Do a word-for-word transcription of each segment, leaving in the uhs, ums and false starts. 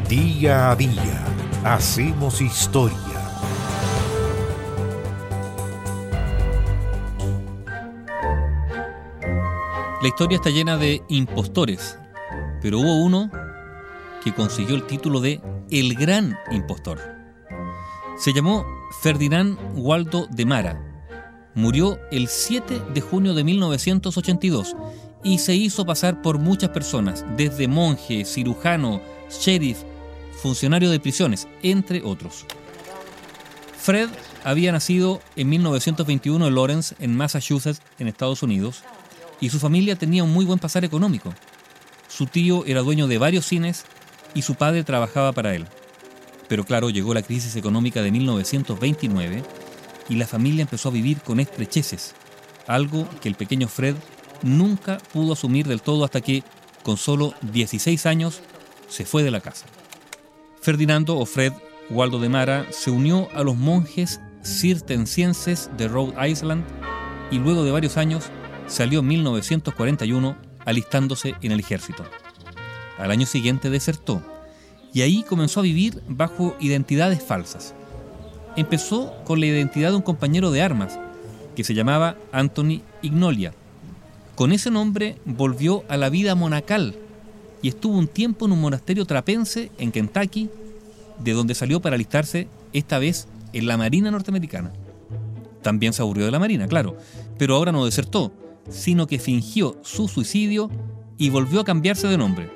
Día a día hacemos historia. La historia está llena de impostores, pero hubo uno que consiguió el título de El Gran Impostor. Se llamó Ferdinand Waldo de Mara. Murió el siete de junio de mil novecientos ochenta y dos y se hizo pasar por muchas personas, desde monje, cirujano, sheriff, funcionario de prisiones, entre otros. Fred había nacido en mil novecientos veintiuno en Lawrence, en Massachusetts, en Estados Unidos, y su familia tenía un muy buen pasar económico. Su tío era dueño de varios cines y su padre trabajaba para él. Pero claro, llegó la crisis económica de mil novecientos veintinueve y la familia empezó a vivir con estrecheces, algo que el pequeño Fred nunca pudo asumir del todo hasta que, con solo dieciséis años, se fue de la casa. Ferdinando, o Fred Waldo de Mara, se unió a los monjes cistercienses de Rhode Island y luego de varios años salió en mil novecientos cuarenta y uno alistándose en el ejército. Al año siguiente desertó y ahí comenzó a vivir bajo identidades falsas. Empezó con la identidad de un compañero de armas que se llamaba Anthony Ignolia. Con ese nombre volvió a la vida monacal y estuvo un tiempo en un monasterio trapense en Kentucky, de donde salió para alistarse esta vez en la Marina norteamericana. También se aburrió de la Marina, claro, pero ahora no desertó, sino que fingió su suicidio y volvió a cambiarse de nombre.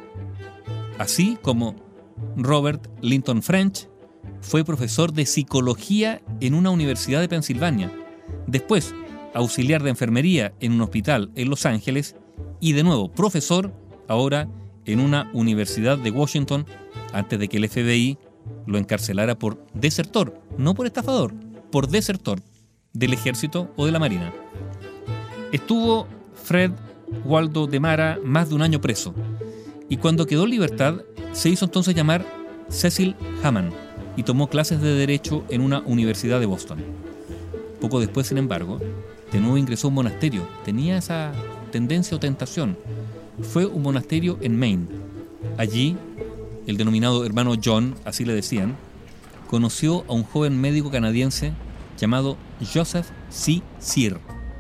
Así como Robert Linton French fue profesor de psicología en una universidad de Pensilvania, después auxiliar de enfermería en un hospital en Los Ángeles y de nuevo profesor ahora en una universidad de Washington, antes de que el F B I lo encarcelara por desertor, no por estafador, por desertor del ejército o de la marina. Estuvo Fred Waldo de Mara más de un año preso y cuando quedó en libertad se hizo entonces llamar Cecil Hammond y tomó clases de Derecho en una universidad de Boston. Poco después, sin embargo, de nuevo ingresó a un monasterio. Tenía esa tendencia o tentación. Fue un monasterio en Maine. Allí, el denominado hermano John, así le decían, conoció a un joven médico canadiense llamado Joseph C. Sear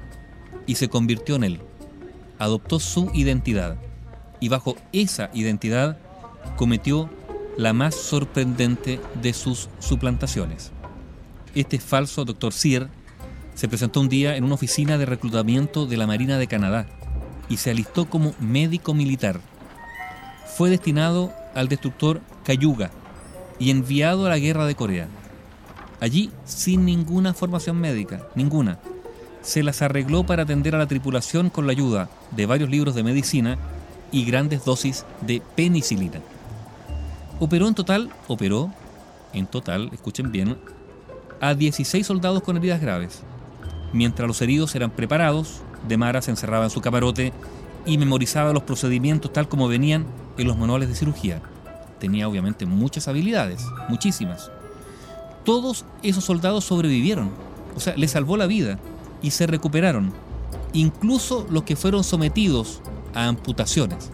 y se convirtió en él. Adoptó su identidad y bajo esa identidad cometió la más sorprendente de sus suplantaciones. Este falso doctor Sear se presentó un día en una oficina de reclutamiento de la Marina de Canadá y se alistó como médico militar. Fue destinado al destructor Cayuga y enviado a la guerra de Corea. Allí, sin ninguna formación médica, ninguna, se las arregló para atender a la tripulación con la ayuda de varios libros de medicina y grandes dosis de penicilina. Operó en total, operó, en total, escuchen bien, a dieciséis soldados con heridas graves. Mientras los heridos eran preparados, de Mara se encerraba en su camarote y memorizaba los procedimientos tal como venían en los manuales de cirugía. Tenía obviamente muchas habilidades, muchísimas. Todos esos soldados sobrevivieron, o sea, les salvó la vida y se recuperaron, incluso los que fueron sometidos a amputaciones.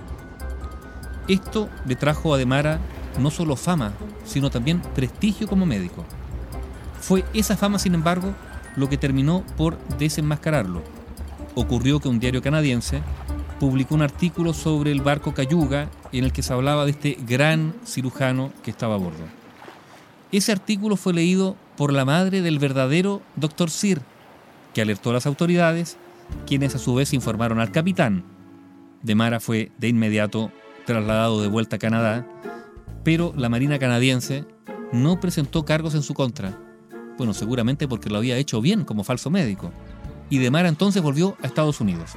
Esto le trajo a de Mara no solo fama, sino también prestigio como médico. Fue esa fama, sin embargo, lo que terminó por desenmascararlo. Ocurrió que un diario canadiense publicó un artículo sobre el barco Cayuga en el que se hablaba de este gran cirujano que estaba a bordo. Ese artículo fue leído por la madre del verdadero doctor Sear, que alertó a las autoridades, quienes a su vez informaron al capitán. De Mara fue de inmediato trasladado de vuelta a Canadá, pero la Marina canadiense no presentó cargos en su contra. Bueno, seguramente porque lo había hecho bien como falso médico. Y de Mara entonces volvió a Estados Unidos.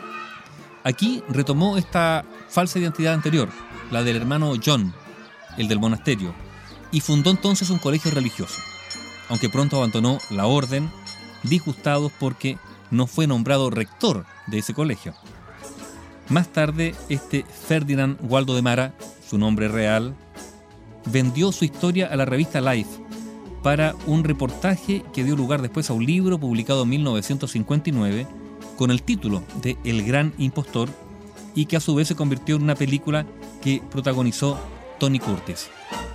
Aquí retomó esta falsa identidad anterior, la del hermano John, el del monasterio, y fundó entonces un colegio religioso, aunque pronto abandonó la orden, disgustados porque no fue nombrado rector de ese colegio. Más tarde, este Ferdinand Waldo de Mara, su nombre real, vendió su historia a la revista Life para un reportaje que dio lugar después a un libro publicado en mil novecientos cincuenta y nueve con el título de El Gran Impostor y que a su vez se convirtió en una película que protagonizó Tony Curtis.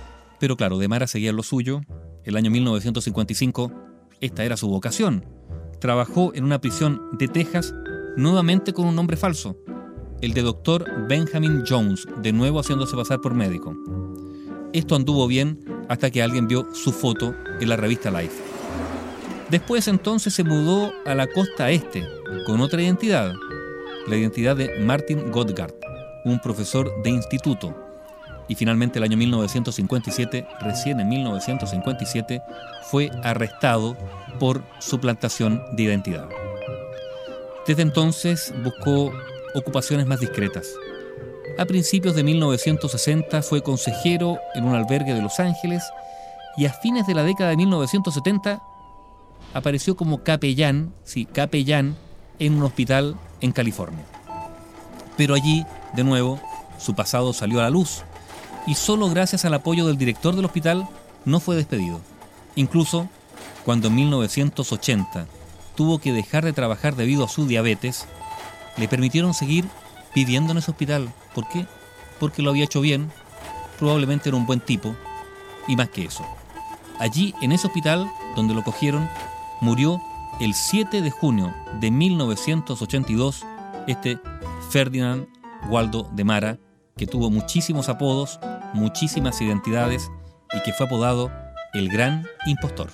Pero claro, de Mara seguía en lo suyo. El año mil novecientos cincuenta y cinco, esta era su vocación. Trabajó en una prisión de Texas, nuevamente con un nombre falso, el de doctor Benjamin Jones, de nuevo haciéndose pasar por médico. Esto anduvo bien hasta que alguien vio su foto en la revista Life. Después entonces se mudó a la costa este, con otra identidad, la identidad de Martin Godgard, un profesor de instituto. Y finalmente el año mil novecientos cincuenta y siete, recién en mil novecientos cincuenta y siete, fue arrestado por suplantación de identidad. Desde entonces buscó ocupaciones más discretas. A principios de mil novecientos sesenta fue consejero en un albergue de Los Ángeles y a fines de la década de mil novecientos setenta apareció como capellán, sí, capellán en un hospital en California. Pero allí, de nuevo, su pasado salió a la luz y solo gracias al apoyo del director del hospital no fue despedido. Incluso cuando en mil novecientos ochenta tuvo que dejar de trabajar debido a su diabetes, le permitieron seguir viviendo en ese hospital. ¿Por qué? Porque lo había hecho bien, probablemente era un buen tipo, y más que eso. Allí, en ese hospital donde lo cogieron, murió el siete de junio de mil novecientos ochenta y dos este Ferdinand Waldo de Mara, que tuvo muchísimos apodos, muchísimas identidades y que fue apodado el Gran Impostor.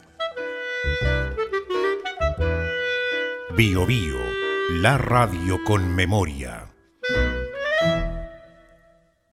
Bio Bio, la radio con memoria.